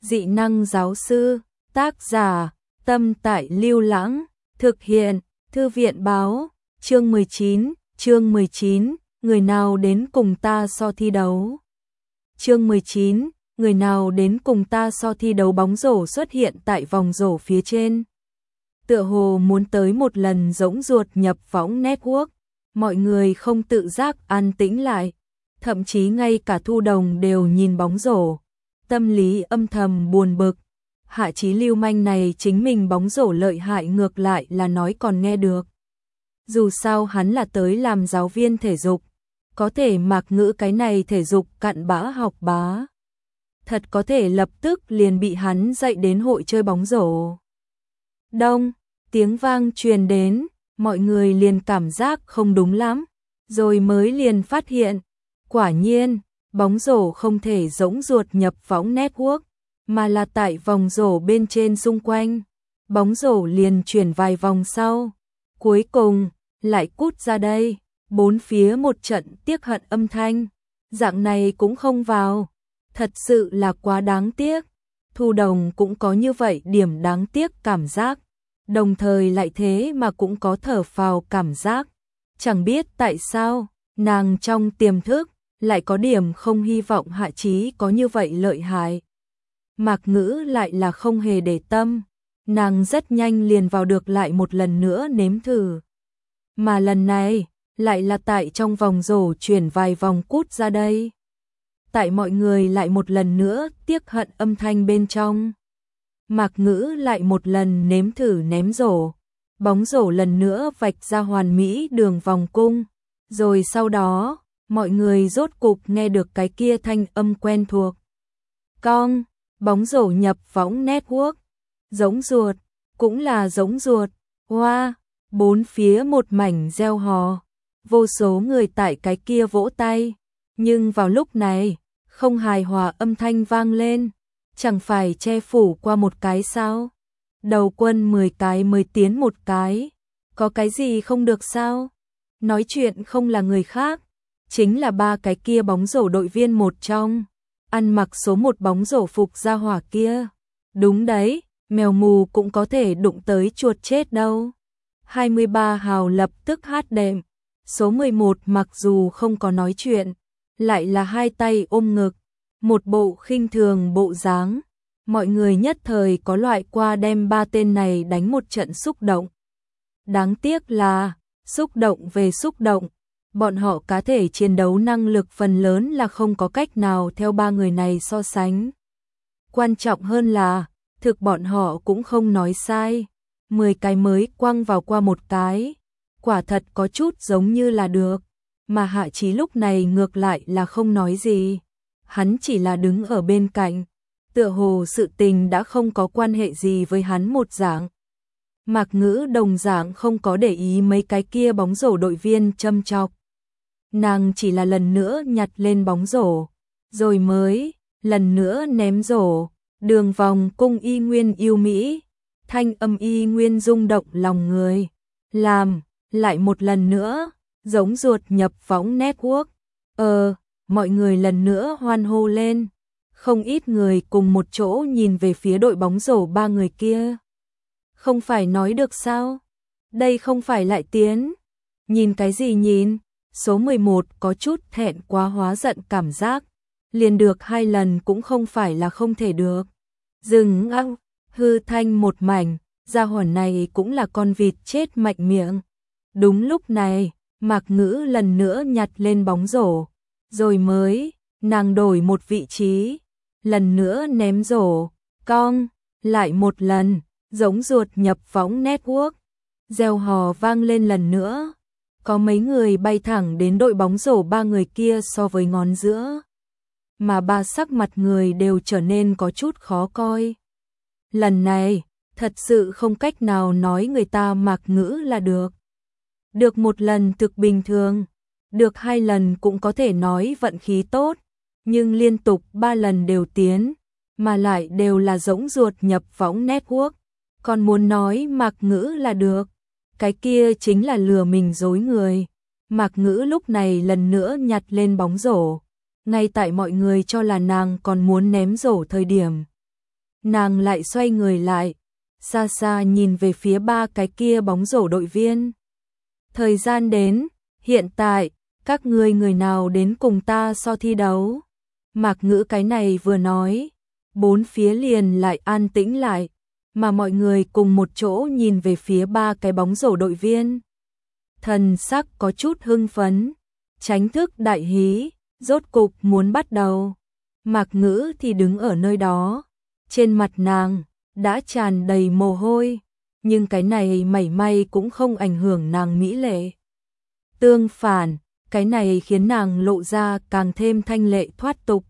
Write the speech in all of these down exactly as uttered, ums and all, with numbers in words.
Dị năng giáo sư, tác giả, Tâm Tại Lưu Lãng, thực hiện, Thư viện báo, chương mười chín, chương mười chín, người nào đến cùng ta so thi đấu. Chương mười chín, người nào đến cùng ta so thi đấu. Bóng rổ xuất hiện tại vòng rổ phía trên. Tựa hồ muốn tới một lần rỗng ruột nhập võng network, mọi người không tự giác an tĩnh lại, thậm chí ngay cả Thu Đồng đều nhìn bóng rổ, tâm lý âm thầm buồn bực. Hạ Chí lưu manh này chính mình bóng rổ lợi hại ngược lại là nói còn nghe được. Dù sao hắn là tới làm giáo viên thể dục, có thể Mạc Ngữ cái này thể dục cặn bã học bá, thật có thể lập tức liền bị hắn dạy đến hội chơi bóng rổ. Đông, tiếng vang truyền đến, mọi người liền cảm giác không đúng lắm, rồi mới liền phát hiện, quả nhiên, bóng rổ không thể rỗng ruột nhập võng network, mà là tại vòng rổ bên trên xung quanh. Bóng rổ liền chuyển vài vòng sau, cuối cùng lại cút ra đây, bốn phía một trận tiếc hận âm thanh, dạng này cũng không vào, thật sự là quá đáng tiếc. Thu Đồng cũng có như vậy điểm đáng tiếc cảm giác, đồng thời lại thế mà cũng có thở phào cảm giác. Chẳng biết tại sao, nàng trong tiềm thức lại có điểm không hy vọng Hạ Chí có như vậy lợi hại. Mạc Ngữ lại là không hề để tâm, nàng rất nhanh liền vào được lại một lần nữa nếm thử. Mà lần này, lại là tại trong vòng rổ chuyển vài vòng cút ra đây. Tại mọi người lại một lần nữa tiếc hận âm thanh bên trong. Mạc Ngữ lại một lần nếm thử ném rổ, bóng rổ lần nữa vạch ra hoàn mỹ đường vòng cung, rồi sau đó, mọi người rốt cục nghe được cái kia thanh âm quen thuộc. Cong, bóng rổ nhập võng network, giống ruột, cũng là giống ruột, hoa, wow, bốn phía một mảnh reo hò, vô số người tại cái kia vỗ tay, nhưng vào lúc này, không hài hòa âm thanh vang lên, chẳng phải che phủ qua một cái sao? Đầu quân mười cái mới tiến một cái, có cái gì không được sao? Nói chuyện không là người khác, chính là ba cái kia bóng rổ đội viên một trong, ăn mặc số một bóng rổ phục gia hỏa kia. Đúng đấy, mèo mù cũng có thể đụng tới chuột chết đâu. hai mươi ba hào lập tức hát đệm, số mười một mặc dù không có nói chuyện, lại là hai tay ôm ngực, một bộ khinh thường bộ dáng. Mọi người nhất thời có loại qua đem ba tên này đánh một trận xúc động. Đáng tiếc là, xúc động về xúc động, bọn họ cá thể chiến đấu năng lực phần lớn là không có cách nào theo ba người này so sánh. Quan trọng hơn là, thực bọn họ cũng không nói sai, mười cái mới quăng vào qua một cái, quả thật có chút giống như là được, mà Hạ Chí lúc này ngược lại là không nói gì, hắn chỉ là đứng ở bên cạnh, tựa hồ sự tình đã không có quan hệ gì với hắn một dạng. Mạc Ngữ đồng dạng không có để ý mấy cái kia bóng rổ đội viên châm chọc. Nàng chỉ là lần nữa nhặt lên bóng rổ, rồi mới lần nữa ném rổ, đường vòng cung y nguyên yêu mỹ, thanh âm y nguyên rung động lòng người. Làm, lại một lần nữa, giống ruột nhập võng network. Ờ, mọi người lần nữa hoan hô lên. Không ít người cùng một chỗ nhìn về phía đội bóng rổ ba người kia. Không phải nói được sao? Đây không phải lại tiến. Nhìn cái gì nhìn? Số mười một có chút thẹn quá hóa giận cảm giác. Liền được hai lần cũng không phải là không thể được. Dừng ăng, hư thanh một mảnh, gia hỏa này cũng là con vịt chết mạnh miệng. Đúng lúc này, Mạc Ngữ lần nữa nhặt lên bóng rổ. Rồi mới, nàng đổi một vị trí. Lần nữa ném rổ, cong, lại một lần, giống ruột nhập võng network. Reo hò vang lên lần nữa. Có mấy người bay thẳng đến đội bóng rổ ba người kia so với ngón giữa. Mà ba sắc mặt người đều trở nên có chút khó coi. Lần này, thật sự không cách nào nói người ta Mạc Ngữ là được. Được một lần thực bình thường, được hai lần cũng có thể nói vận khí tốt. Nhưng liên tục ba lần đều tiến, mà lại đều là giống ruột nhập võng network, còn muốn nói Mạc Ngữ là được, cái kia chính là lừa mình dối người. Mạc Ngữ lúc này lần nữa nhặt lên bóng rổ, ngay tại mọi người cho là nàng còn muốn ném rổ thời điểm. nàng lại xoay người lại, xa xa nhìn về phía ba cái kia bóng rổ đội viên. Thời gian đến, hiện tại, các ngươi người nào đến cùng ta so thi đấu? Mạc Ngữ cái này vừa nói, bốn phía liền lại an tĩnh lại, mà mọi người cùng một chỗ nhìn về phía ba cái bóng rổ đội viên. Thần sắc có chút hưng phấn, tránh thức đại hí, rốt cục muốn bắt đầu. Mạc Ngữ thì đứng ở nơi đó, trên mặt nàng đã tràn đầy mồ hôi, nhưng cái này mảy may cũng không ảnh hưởng nàng mỹ lệ. Tương phản, cái này khiến nàng lộ ra càng thêm thanh lệ thoát tục.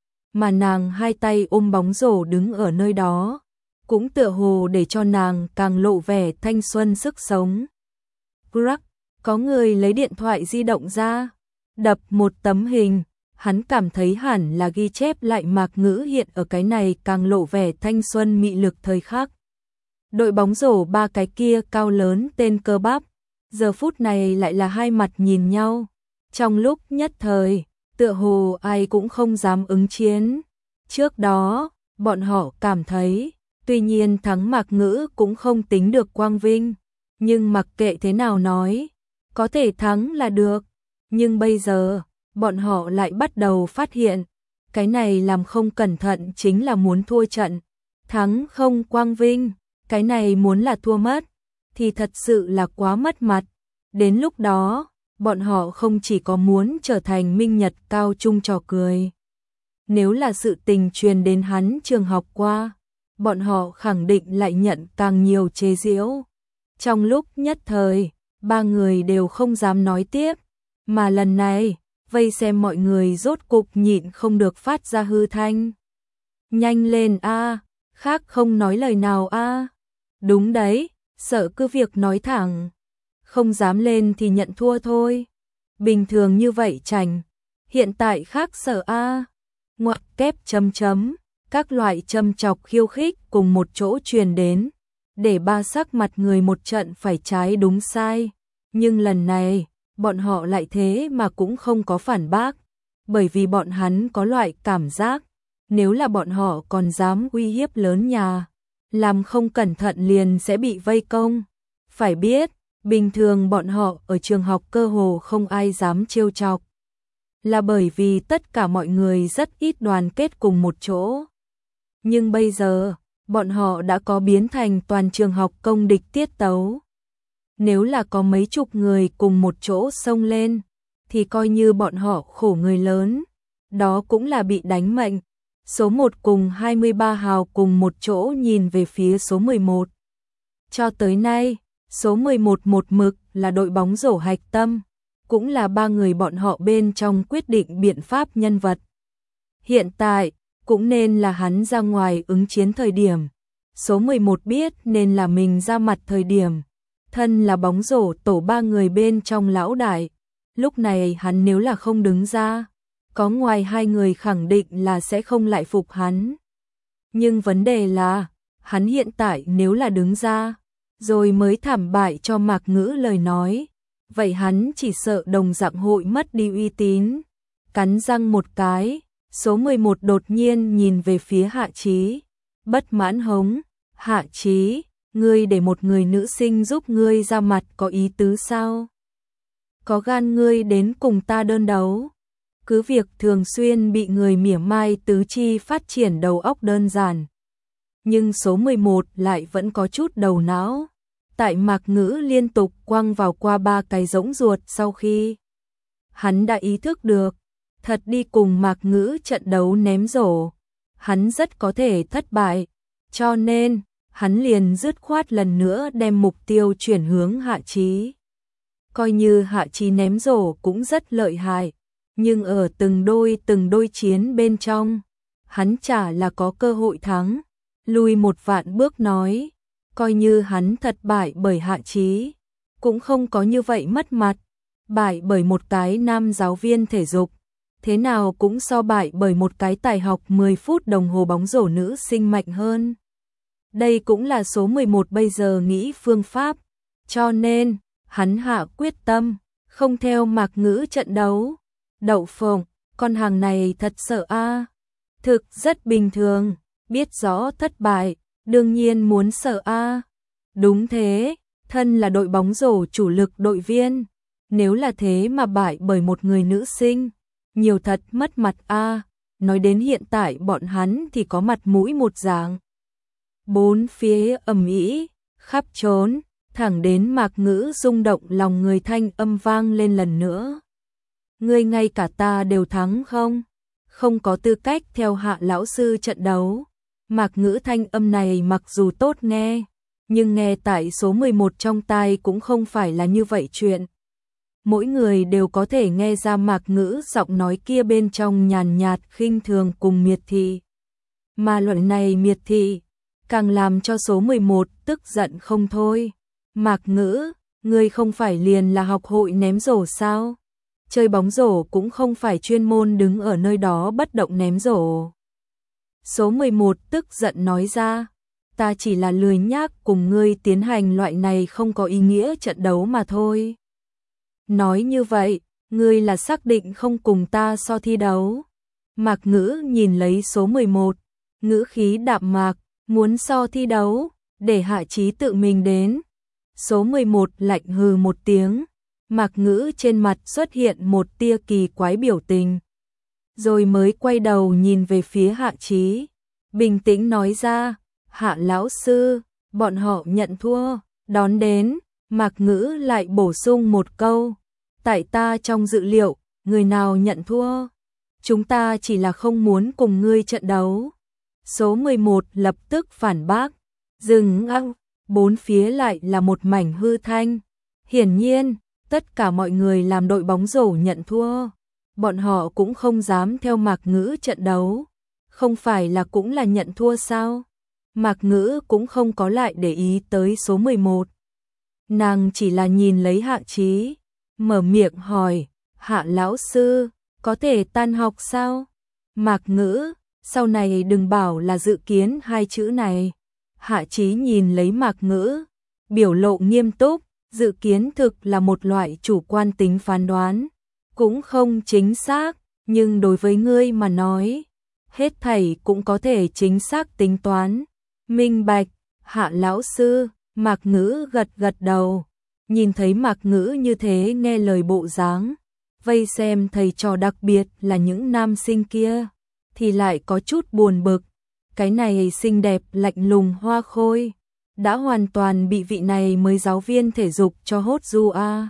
Mà nàng hai tay ôm bóng rổ đứng ở nơi đó, cũng tựa hồ để cho nàng càng lộ vẻ thanh xuân sức sống. Crack, có người lấy điện thoại di động ra, đập một tấm hình, hắn cảm thấy hẳn là ghi chép lại Mạc Ngữ hiện ở cái này càng lộ vẻ thanh xuân mị lực thời khắc. Đội bóng rổ ba cái kia cao lớn tên cơ bắp, giờ phút này lại là hai mặt nhìn nhau. Trong lúc nhất thời, tựa hồ ai cũng không dám ứng chiến. Trước đó, bọn họ cảm thấy, tuy nhiên thắng Mạc Ngữ cũng không tính được quang vinh, nhưng mặc kệ thế nào nói, có thể thắng là được. Nhưng bây giờ, bọn họ lại bắt đầu phát hiện, cái này làm không cẩn thận chính là muốn thua trận. Thắng không quang vinh, cái này muốn là thua mất, thì thật sự là quá mất mặt. Đến lúc đó, bọn họ không chỉ có muốn trở thành minh nhật cao trung trò cười. Nếu là sự tình truyền đến hắn trường học qua, bọn họ khẳng định lại nhận càng nhiều chế giễu. Trong lúc nhất thời, ba người đều không dám nói tiếp, mà lần này, vây xem mọi người rốt cục nhịn không được phát ra hư thanh. Nhanh lên a, khác không nói lời nào a. Đúng đấy, sợ cứ việc nói thẳng, không dám lên thì nhận thua thôi. Bình thường như vậy chảnh, hiện tại khác sợ a. Ngoặc kép chấm chấm, các loại châm chọc khiêu khích cùng một chỗ truyền đến, để ba sắc mặt người một trận phải trái đúng sai. Nhưng lần này, bọn họ lại thế mà cũng không có phản bác, bởi vì bọn hắn có loại cảm giác, nếu là bọn họ còn dám uy hiếp lớn nhà, làm không cẩn thận liền sẽ bị vây công. Phải biết, bình thường bọn họ ở trường học cơ hồ không ai dám trêu chọc, là bởi vì tất cả mọi người rất ít đoàn kết cùng một chỗ. Nhưng bây giờ, bọn họ đã có biến thành toàn trường học công địch tiết tấu. Nếu là có mấy chục người cùng một chỗ xông lên, thì coi như bọn họ khổ người lớn, đó cũng là bị đánh mệnh. Số một cùng hai mươi ba hào cùng một chỗ nhìn về phía số mười một. Cho tới nay, số mười một một mực là đội bóng rổ hạch tâm, cũng là ba người bọn họ bên trong quyết định biện pháp nhân vật. Hiện tại, cũng nên là hắn ra ngoài ứng chiến thời điểm. Số mười một biết nên là mình ra mặt thời điểm. Thân là bóng rổ tổ ba người bên trong lão đại. Lúc này hắn nếu là không đứng ra, có ngoài hai người khẳng định là sẽ không lại phục hắn. Nhưng vấn đề là, hắn hiện tại nếu là đứng ra, rồi mới thảm bại cho Mạc Ngữ lời nói, vậy hắn chỉ sợ đồng dạng hội mất đi uy tín. Cắn răng một cái, số mười một đột nhiên nhìn về phía Hạ Chí, bất mãn hống, Hạ Chí, ngươi để một người nữ sinh giúp ngươi ra mặt có ý tứ sao? Có gan ngươi đến cùng ta đơn đấu? Cứ việc thường xuyên bị người mỉa mai tứ chi phát triển đầu óc đơn giản, nhưng số mười một lại vẫn có chút đầu não. Tại Mạc Ngữ liên tục quăng vào qua ba cái rỗng ruột sau khi hắn đã ý thức được, thật đi cùng Mạc Ngữ trận đấu ném rổ, hắn rất có thể thất bại, cho nên hắn liền dứt khoát lần nữa đem mục tiêu chuyển hướng Hạ Chí. Coi như Hạ Chí ném rổ cũng rất lợi hại, nhưng ở từng đôi từng đôi chiến bên trong, hắn chả là có cơ hội thắng. Lùi một vạn bước nói, coi như hắn thật bại bởi Hạ Chí, cũng không có như vậy mất mặt. Bại bởi một cái nam giáo viên thể dục, thế nào cũng so bại bởi một cái tài học mười phút đồng hồ bóng rổ nữ sinh mạnh hơn. Đây cũng là số mười một bây giờ nghĩ phương pháp, cho nên, hắn hạ quyết tâm, không theo Mạc Ngữ trận đấu. Đậu phộng, con hàng này thật sợ a. Thực rất bình thường, biết rõ thất bại, đương nhiên muốn sợ a. Đúng thế, thân là đội bóng rổ chủ lực đội viên, nếu là thế mà bại bởi một người nữ sinh, nhiều thật mất mặt a. Nói đến hiện tại bọn hắn thì có mặt mũi một dạng. Bốn phía ầm ĩ, khắp trốn, thẳng đến Mạc Ngữ rung động lòng người, thanh âm vang lên lần nữa. Ngươi ngay cả ta đều thắng không? Không có tư cách theo Hạ lão sư trận đấu. Mạc Ngữ thanh âm này mặc dù tốt nghe, nhưng nghe tại số mười một trong tai cũng không phải là như vậy chuyện. Mỗi người đều có thể nghe ra Mạc Ngữ giọng nói kia bên trong nhàn nhạt khinh thường cùng miệt thị. Mà luận này miệt thị, càng làm cho số mười một tức giận không thôi. Mạc Ngữ, ngươi không phải liền là học hội ném rổ sao? Chơi bóng rổ cũng không phải chuyên môn đứng ở nơi đó bất động ném rổ. Số mười một tức giận nói ra, ta chỉ là lười nhác cùng ngươi tiến hành loại này không có ý nghĩa trận đấu mà thôi. Nói như vậy, ngươi là xác định không cùng ta so thi đấu. Mạc Ngữ nhìn lấy số mười một, ngữ khí đạm mạc, muốn so thi đấu, để Hạ Chí tự mình đến. Số mười một lạnh hừ một tiếng, Mạc Ngữ trên mặt xuất hiện một tia kỳ quái biểu tình. Rồi mới quay đầu nhìn về phía Hạ Chí, bình tĩnh nói ra, Hạ lão sư, bọn họ nhận thua, đón đến. Mạc Ngữ lại bổ sung một câu, tại ta trong dự liệu, người nào nhận thua, chúng ta chỉ là không muốn cùng ngươi trận đấu. Số mười một lập tức phản bác, dừng ăng, bốn phía lại là một mảnh hư thanh. Hiển nhiên, tất cả mọi người làm đội bóng rổ nhận thua, bọn họ cũng không dám theo Mạc Ngữ trận đấu, không phải là cũng là nhận thua sao? Mạc Ngữ cũng không có lại để ý tới số mười một. Nàng chỉ là nhìn lấy Hạ Chí, mở miệng hỏi, Hạ lão sư, có thể tan học sao? Mạc Ngữ, sau này đừng bảo là dự kiến hai chữ này. Hạ Chí nhìn lấy Mạc Ngữ, biểu lộ nghiêm túc, dự kiến thực là một loại chủ quan tính phán đoán, cũng không chính xác, nhưng đối với ngươi mà nói, hết thảy cũng có thể chính xác tính toán. Minh bạch, Hạ lão sư. Mạc Ngữ gật gật đầu, nhìn thấy Mạc Ngữ như thế nghe lời bộ dáng, vây xem thầy trò đặc biệt là những nam sinh kia, thì lại có chút buồn bực. Cái này xinh đẹp lạnh lùng hoa khôi, đã hoàn toàn bị vị này mới giáo viên thể dục cho hốt du a.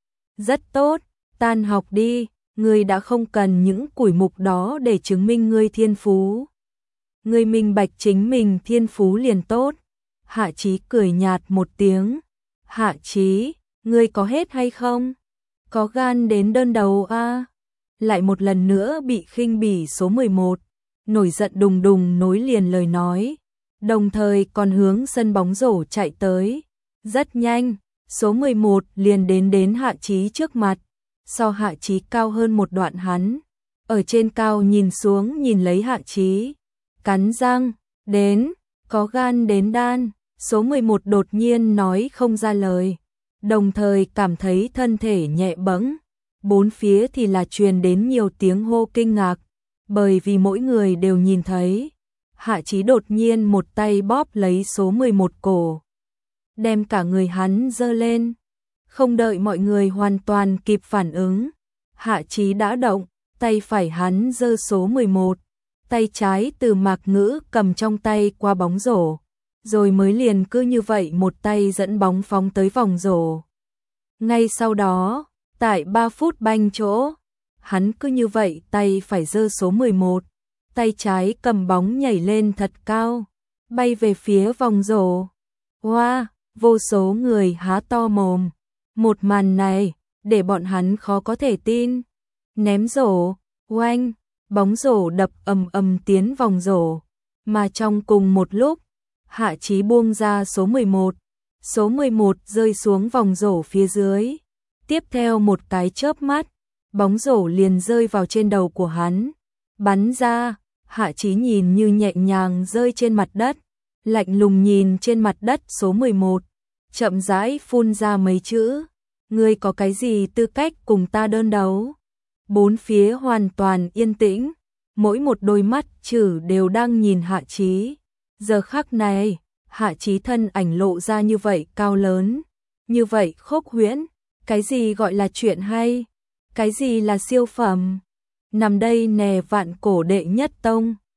Rất tốt, tan học đi, ngươi đã không cần những củi mục đó để chứng minh ngươi thiên phú. Ngươi minh bạch chính mình thiên phú liền tốt. Hạ Chí cười nhạt một tiếng. Hạ Chí, ngươi có hết hay không? Có gan đến đơn đầu a? À? Lại một lần nữa bị khinh bỉ số mười một, nổi giận đùng đùng nối liền lời nói, đồng thời còn hướng sân bóng rổ chạy tới. Rất nhanh, số mười một liền đến đến Hạ Chí trước mặt, so Hạ Chí cao hơn một đoạn hắn, ở trên cao nhìn xuống nhìn lấy Hạ Chí, cắn răng, đến, có gan đến đan. Số mười một đột nhiên nói không ra lời, đồng thời cảm thấy thân thể nhẹ bẫng, bốn phía thì là truyền đến nhiều tiếng hô kinh ngạc, bởi vì mỗi người đều nhìn thấy, Hạ Chí đột nhiên một tay bóp lấy số mười một cổ, đem cả người hắn giơ lên, không đợi mọi người hoàn toàn kịp phản ứng, Hạ Chí đã động, tay phải hắn giơ số mười một, tay trái từ Mạc Ngữ cầm trong tay qua bóng rổ. Rồi mới liền cứ như vậy một tay dẫn bóng phóng tới vòng rổ. Ngay sau đó, tại ba phút banh chỗ, hắn cứ như vậy tay phải giơ số mười một, tay trái cầm bóng nhảy lên thật cao, bay về phía vòng rổ. Wow, vô số người há to mồm. Một màn này, để bọn hắn khó có thể tin. Ném rổ, oanh, bóng rổ đập ầm ầm tiến vòng rổ, mà trong cùng một lúc, Hạ Chí buông ra số mười một, số mười một rơi xuống vòng rổ phía dưới. Tiếp theo một cái chớp mắt, bóng rổ liền rơi vào trên đầu của hắn, bắn ra. Hạ Chí nhìn như nhẹ nhàng rơi trên mặt đất, lạnh lùng nhìn trên mặt đất số mười một, chậm rãi phun ra mấy chữ, ngươi có cái gì tư cách cùng ta đơn đấu? Bốn phía hoàn toàn yên tĩnh, mỗi một đôi mắt chử đều đang nhìn Hạ Chí. Giờ khắc này, Hạ Chí thân ảnh lộ ra như vậy cao lớn, như vậy khốc huyễn, cái gì gọi là chuyện hay, cái gì là siêu phẩm. Nằm đây nè vạn cổ đệ nhất tông.